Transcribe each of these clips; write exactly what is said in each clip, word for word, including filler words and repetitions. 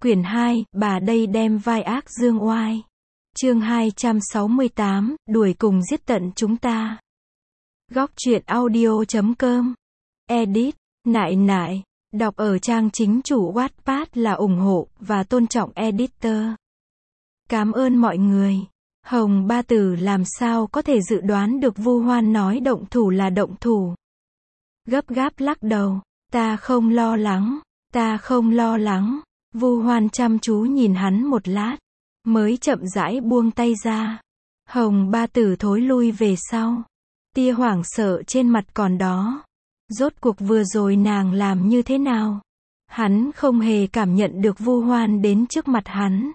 Quyển hai, bà đây đem vai ác dương oai. Chương hai trăm sáu mươi tám, đuổi cùng giết tận chúng ta. Góc truyện audio chấm com. Edit, nại nại. Đọc ở trang chính chủ Wattpad là ủng hộ và tôn trọng editor. Cảm ơn mọi người. Hồng Ba Tử làm sao có thể dự đoán được Vu Hoan nói động thủ là động thủ. Gấp gáp lắc đầu. Ta không lo lắng. Ta không lo lắng. Vu Hoan chăm chú nhìn hắn một lát, mới chậm rãi buông tay ra. Hồng Ba Tử thối lui về sau. Tia hoảng sợ trên mặt còn đó. Rốt cuộc vừa rồi nàng làm như thế nào? Hắn không hề cảm nhận được Vu Hoan đến trước mặt hắn.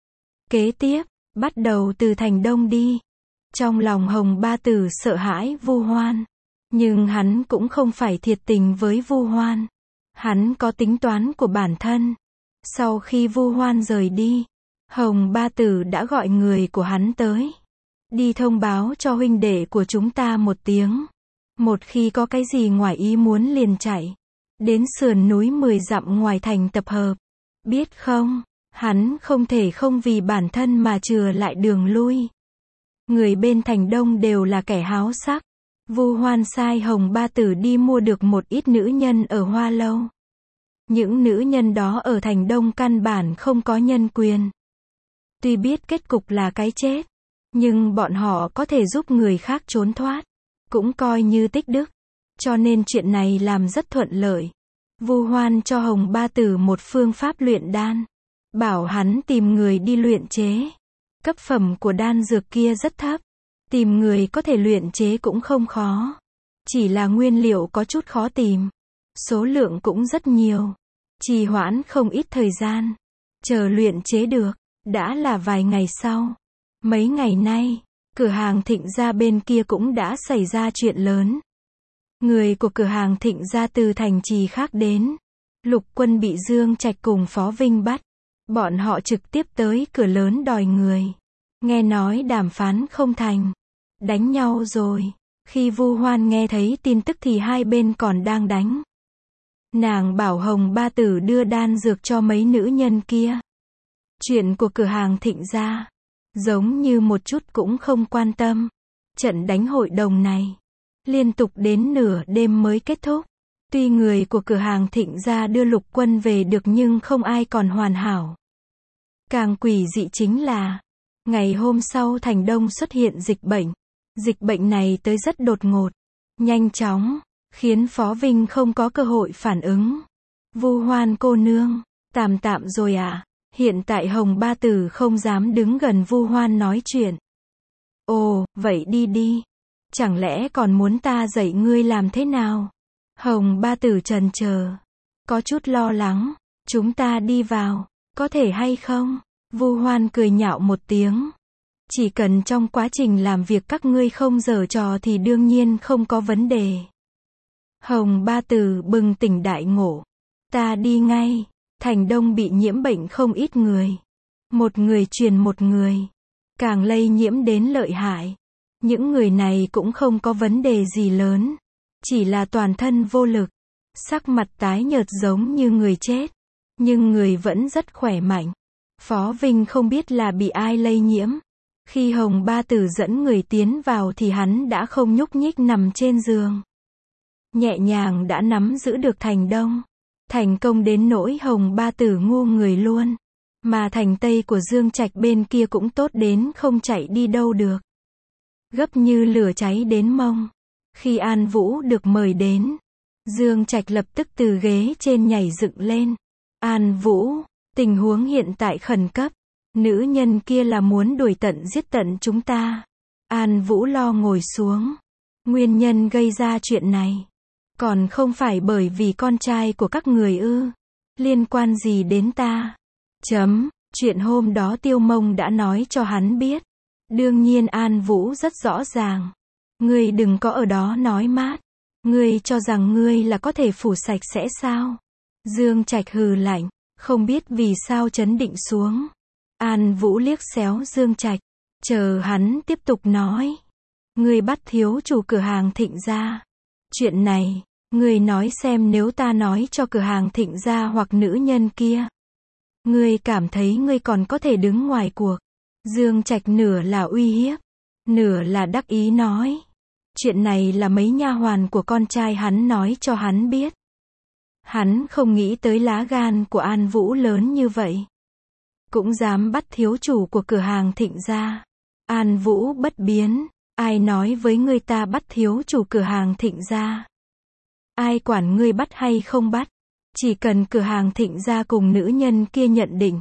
Kế tiếp, bắt đầu từ thành đông đi. Trong lòng Hồng Ba Tử sợ hãi Vu Hoan, nhưng hắn cũng không phải thiệt tình với Vu Hoan. Hắn có tính toán của bản thân. Sau khi Vu Hoan rời đi, Hồng Ba Tử đã gọi người của hắn tới. Đi thông báo cho huynh đệ của chúng ta một tiếng. Một khi có cái gì ngoài ý muốn liền chạy. Đến sườn núi mười dặm ngoài thành tập hợp. Biết không, hắn không thể không vì bản thân mà chừa lại đường lui. Người bên thành đông đều là kẻ háo sắc. Vu Hoan sai Hồng Ba Tử đi mua được một ít nữ nhân ở Hoa Lâu. Những nữ nhân đó ở thành đông căn bản không có nhân quyền. Tuy biết kết cục là cái chết, nhưng bọn họ có thể giúp người khác trốn thoát, cũng coi như tích đức. Cho nên chuyện này làm rất thuận lợi. Vu Hoan cho Hồng Ba Tử một phương pháp luyện đan, bảo hắn tìm người đi luyện chế. Cấp phẩm của đan dược kia rất thấp, tìm người có thể luyện chế cũng không khó. Chỉ là nguyên liệu có chút khó tìm. Số lượng cũng rất nhiều. Trì hoãn không ít thời gian. Chờ luyện chế được, đã là vài ngày sau. Mấy ngày nay, cửa hàng Thịnh gia bên kia cũng đã xảy ra chuyện lớn. Người của cửa hàng Thịnh gia từ thành trì khác đến. Lục Quân bị Dương Trạch cùng Phó Vinh bắt. Bọn họ trực tiếp tới cửa lớn đòi người. Nghe nói đàm phán không thành. Đánh nhau rồi. Khi Vu Hoan nghe thấy tin tức thì hai bên còn đang đánh. Nàng bảo Hồng Ba Tử đưa đan dược cho mấy nữ nhân kia. Chuyện của cửa hàng Thịnh gia, giống như một chút cũng không quan tâm. Trận đánh hội đồng này, liên tục đến nửa đêm mới kết thúc. Tuy người của cửa hàng Thịnh gia đưa Lục Quân về được nhưng không ai còn hoàn hảo. Càng quỷ dị chính là, ngày hôm sau thành đông xuất hiện dịch bệnh. Dịch bệnh này tới rất đột ngột, nhanh chóng, khiến Phó Vinh không có cơ hội phản ứng. Vu Hoan cô nương, tạm tạm rồi à? Hiện tại Hồng Ba Tử không dám đứng gần Vu Hoan nói chuyện. Ồ, vậy đi đi. Chẳng lẽ còn muốn ta dạy ngươi làm thế nào? Hồng Ba Tử trần chờ, có chút lo lắng. Chúng ta đi vào, có thể hay không? Vu Hoan cười nhạo một tiếng. Chỉ cần trong quá trình làm việc các ngươi không giở trò thì đương nhiên không có vấn đề. Hồng Ba Tử bừng tỉnh đại ngộ. Ta đi ngay. Thành đông bị nhiễm bệnh không ít người. Một người truyền một người. Càng lây nhiễm đến lợi hại. Những người này cũng không có vấn đề gì lớn. Chỉ là toàn thân vô lực. Sắc mặt tái nhợt giống như người chết. Nhưng người vẫn rất khỏe mạnh. Phó Vinh không biết là bị ai lây nhiễm. Khi Hồng Ba Tử dẫn người tiến vào thì hắn đã không nhúc nhích nằm trên giường. Nhẹ nhàng đã nắm giữ được thành đông. Thành công đến nỗi Hồng Ba Tử ngu người luôn. Mà thành tây của Dương Trạch bên kia cũng tốt đến không chạy đi đâu được. Gấp như lửa cháy đến mông. Khi An Vũ được mời đến, Dương Trạch lập tức từ ghế trên nhảy dựng lên. An Vũ, tình huống hiện tại khẩn cấp. Nữ nhân kia là muốn đuổi tận giết tận chúng ta. An Vũ lo ngồi xuống. Nguyên nhân gây ra chuyện này, còn không phải bởi vì con trai của các người ư? Liên quan gì đến ta? Chấm, chuyện hôm đó Tiêu Mông đã nói cho hắn biết. Đương nhiên An Vũ rất rõ ràng. Ngươi đừng có ở đó nói mát. Ngươi cho rằng ngươi là có thể phủ sạch sẽ sao? Dương Trạch hừ lạnh, không biết vì sao trấn định xuống. An Vũ liếc xéo Dương Trạch, chờ hắn tiếp tục nói. Ngươi bắt thiếu chủ cửa hàng Thịnh gia. Chuyện này, ngươi nói xem nếu ta nói cho cửa hàng Thịnh gia hoặc nữ nhân kia, Ngươi cảm thấy ngươi còn có thể đứng ngoài cuộc. Dương Trạch nửa là uy hiếp, nửa là đắc ý nói. Chuyện này là mấy nha hoàn của con trai hắn nói cho hắn biết. Hắn không nghĩ tới lá gan của An Vũ lớn như vậy. Cũng dám bắt thiếu chủ của cửa hàng Thịnh gia. An Vũ bất biến. Ai nói với ngươi ta bắt thiếu chủ cửa hàng Thịnh gia? Ai quản ngươi bắt hay không bắt? Chỉ cần cửa hàng Thịnh gia cùng nữ nhân kia nhận định,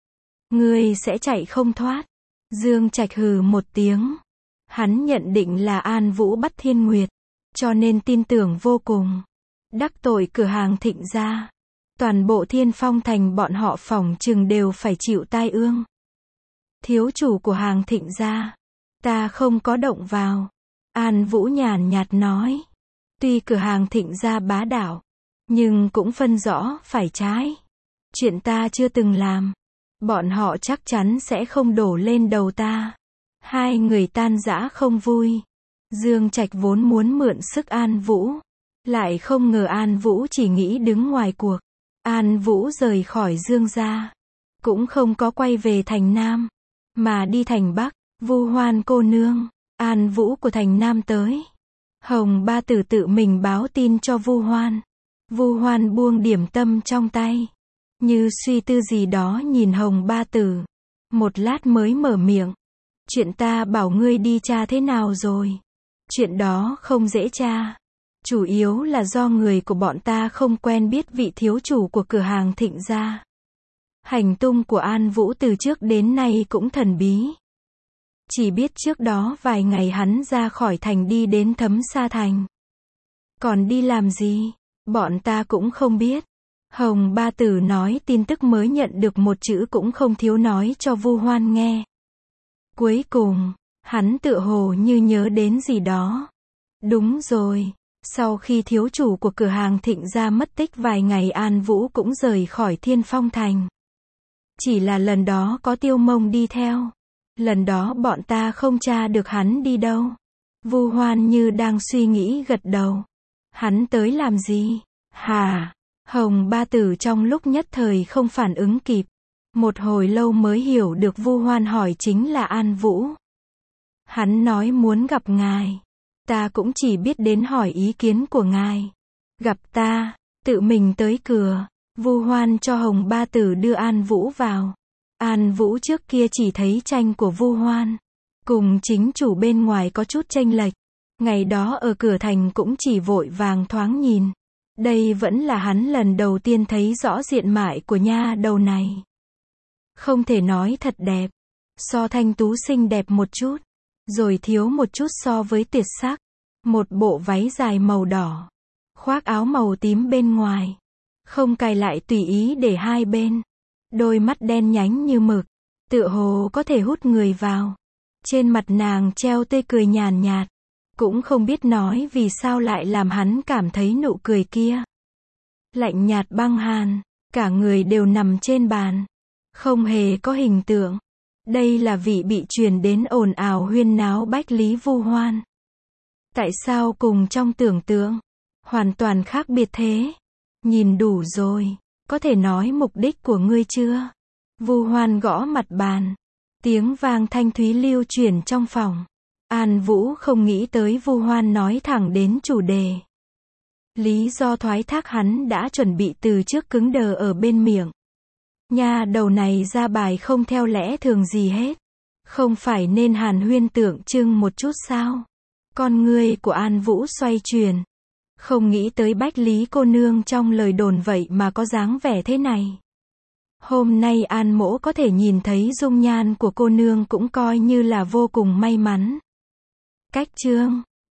ngươi sẽ chạy không thoát. Dương Trạch hừ một tiếng. Hắn nhận định là An Vũ bắt Thiên Nguyệt, cho nên tin tưởng vô cùng. Đắc tội cửa hàng Thịnh gia, toàn bộ Thiên Phong thành bọn họ phỏng chừng đều phải chịu tai ương. Thiếu chủ của hàng Thịnh gia, ta không có động vào. An Vũ nhàn nhạt nói. Tuy cửa hàng Thịnh gia bá đạo, nhưng cũng phân rõ phải trái. Chuyện ta chưa từng làm, bọn họ chắc chắn sẽ không đổ lên đầu ta. Hai người tan rã không vui. Dương Trạch vốn muốn mượn sức An Vũ, lại không ngờ An Vũ chỉ nghĩ đứng ngoài cuộc. An Vũ rời khỏi Dương gia, cũng không có quay về thành Nam, mà đi thành Bắc. Vu Hoan cô nương, An Vũ của thành Nam tới. Hồng Ba Tử tự mình báo tin cho Vu Hoan. Vu Hoan buông điểm tâm trong tay, như suy tư gì đó nhìn Hồng Ba Tử. Một lát mới mở miệng. Chuyện ta bảo ngươi đi tra thế nào rồi? Chuyện đó không dễ tra. Chủ yếu là do người của bọn ta không quen biết vị thiếu chủ của cửa hàng Thịnh gia. Hành tung của An Vũ từ trước đến nay cũng thần bí. Chỉ biết trước đó vài ngày hắn ra khỏi thành đi đến Thấm Sa Thành. Còn đi làm gì? Bọn ta cũng không biết. Hồng Ba Tử nói tin tức mới nhận được một chữ cũng không thiếu nói cho Vu Hoan nghe. Cuối cùng, hắn tựa hồ như nhớ đến gì đó. Đúng rồi, sau khi thiếu chủ của cửa hàng Thịnh gia mất tích vài ngày An Vũ cũng rời khỏi Thiên Phong thành. Chỉ là lần đó có Tiêu Mông đi theo. Lần đó bọn ta không tra được hắn đi đâu. Vu Hoan như đang suy nghĩ gật đầu. Hắn tới làm gì? Hả? Hồng Ba Tử trong lúc nhất thời không phản ứng kịp. Một hồi lâu mới hiểu được Vu Hoan hỏi chính là An Vũ. Hắn nói muốn gặp ngài. Ta cũng chỉ biết đến hỏi ý kiến của ngài. Gặp ta, tự mình tới cửa. Vu Hoan cho Hồng Ba Tử đưa An Vũ vào. An Vũ trước kia chỉ thấy tranh của Vu Hoan, cùng chính chủ bên ngoài có chút chênh lệch. Ngày đó ở cửa thành cũng chỉ vội vàng thoáng nhìn. Đây vẫn là hắn lần đầu tiên thấy rõ diện mạo của nha đầu này. Không thể nói thật đẹp. So Thanh Tú xinh đẹp một chút, rồi thiếu một chút so với Tuyệt Sắc. Một bộ váy dài màu đỏ, khoác áo màu tím bên ngoài, không cài lại tùy ý để hai bên. Đôi mắt đen nhánh như mực, tựa hồ có thể hút người vào. Trên mặt nàng treo tươi cười nhàn nhạt, cũng không biết nói vì sao lại làm hắn cảm thấy nụ cười kia lạnh nhạt băng hàn. Cả người đều nằm trên bàn, không hề có hình tượng. Đây là vị bị truyền đến ồn ào huyên náo Bách Lý Vu Hoan. Tại sao cùng trong tưởng tượng hoàn toàn khác biệt thế? Nhìn đủ rồi, có thể nói mục đích của ngươi chưa? Vu Hoan gõ mặt bàn, tiếng vang thanh thúy lưu truyền trong phòng. An Vũ không nghĩ tới Vu Hoan nói thẳng đến chủ đề. Lý do thoái thác hắn đã chuẩn bị từ trước cứng đờ ở bên miệng. Nha đầu này ra bài không theo lẽ thường gì hết. Không phải nên hàn huyên tượng trưng một chút sao? Con ngươi của An Vũ xoay chuyển. Không nghĩ tới Bách Lý cô nương trong lời đồn vậy mà có dáng vẻ thế này. Hôm nay An Mỗ có thể nhìn thấy dung nhan của cô nương cũng coi như là vô cùng may mắn. Cách chương